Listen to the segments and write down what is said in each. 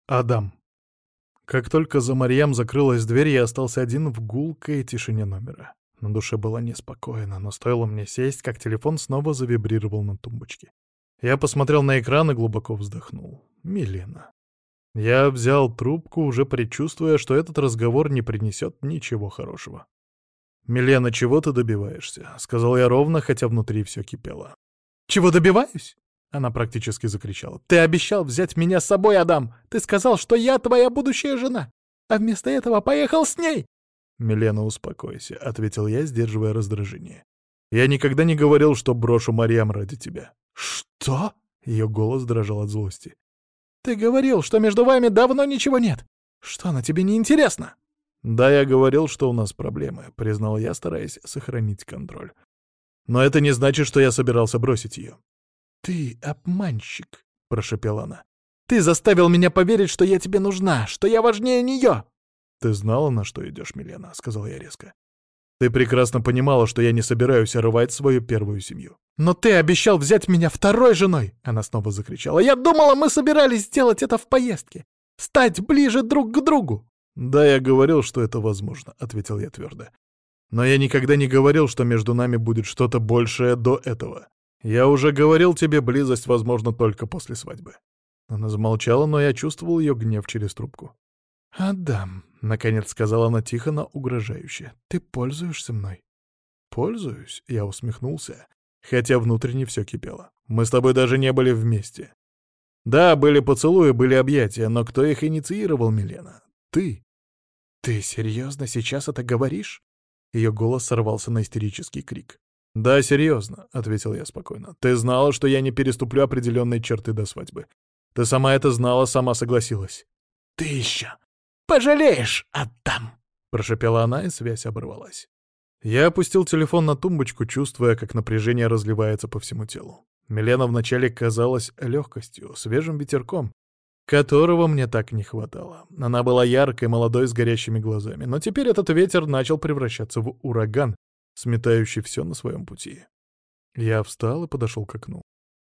Адам. Как только за Марьям закрылась дверь, я остался один в гулкой тишине номера. На душе было неспокойно, но стоило мне сесть, как телефон снова завибрировал на тумбочке. Я посмотрел на экран и глубоко вздохнул. Милена. Я взял трубку, уже предчувствуя, что этот разговор не принесет ничего хорошего. «Милена, чего ты добиваешься?» — сказал я ровно, хотя внутри все кипело. «Чего добиваюсь?» — она практически закричала. «Ты обещал взять меня с собой, Адам! Ты сказал, что я твоя будущая жена, а вместо этого поехал с ней!» «Милена, успокойся», — ответил я, сдерживая раздражение. «Я никогда не говорил, что брошу Марьям ради тебя». «Что?» — ее голос дрожал от злости. «Ты говорил, что между вами давно ничего нет. Что, она тебе не интересна?» «Да, я говорил, что у нас проблемы», — признал я, стараясь сохранить контроль. «Но это не значит, что я собирался бросить ее». «Ты обманщик», — прошепела она. «Ты заставил меня поверить, что я тебе нужна, что я важнее нее!» «Ты знала, на что идешь, Милена», — сказал я резко. «Ты прекрасно понимала, что я не собираюсь рвать свою первую семью». «Но ты обещал взять меня второй женой!» — она снова закричала. «Я думала, мы собирались сделать это в поездке! Стать ближе друг к другу!» «Да, я говорил, что это возможно», — ответил я твердо. «Но я никогда не говорил, что между нами будет что-то большее до этого. Я уже говорил тебе, близость возможна только после свадьбы». Она замолчала, но я чувствовал ее гнев через трубку. «Адам», — наконец сказала она тихо, но угрожающе, — «ты пользуешься мной». «Пользуюсь?» — я усмехнулся, хотя внутренне все кипело. «Мы с тобой даже не были вместе. Да, были поцелуи, были объятия, но кто их инициировал, Милена? Ты». «Ты серьезно сейчас это говоришь?» Ее голос сорвался на истерический крик. «Да, серьезно», — ответил я спокойно. «Ты знала, что я не переступлю определенные черты до свадьбы. Ты сама это знала, сама согласилась». «Ты еще пожалеешь, Адам!» — прошепела она, и связь оборвалась. Я опустил телефон на тумбочку, чувствуя, как напряжение разливается по всему телу. Милена вначале казалась легкостью, свежим ветерком, которого мне так не хватало. Она была яркой, молодой, с горящими глазами, но теперь этот ветер начал превращаться в ураган, сметающий все на своем пути. Я встал и подошел к окну.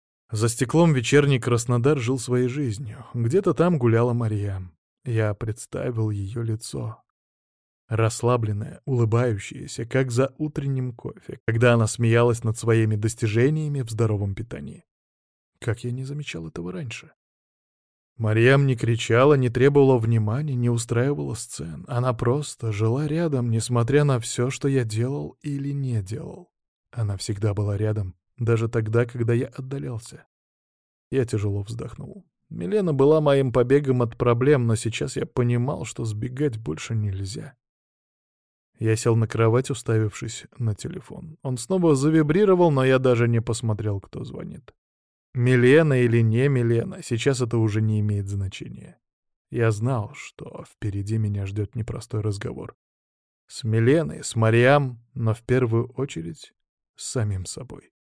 За стеклом вечерний Краснодар жил своей жизнью. Где-то там гуляла Марьям. Я представил ее лицо. Расслабленная, улыбающаяся, как за утренним кофе, когда она смеялась над своими достижениями в здоровом питании. Как я не замечал этого раньше? Марьям не кричала, не требовала внимания, не устраивала сцен. Она просто жила рядом, несмотря на все, что я делал или не делал. Она всегда была рядом, даже тогда, когда я отдалялся. Я тяжело вздохнул. Милена была моим побегом от проблем, но сейчас я понимал, что сбегать больше нельзя. Я сел на кровать, уставившись на телефон. Он снова завибрировал, но я даже не посмотрел, кто звонит. Милена или не Милена, сейчас это уже не имеет значения. Я знал, что впереди меня ждет непростой разговор. С Миленой, с Марьям, но в первую очередь с самим собой.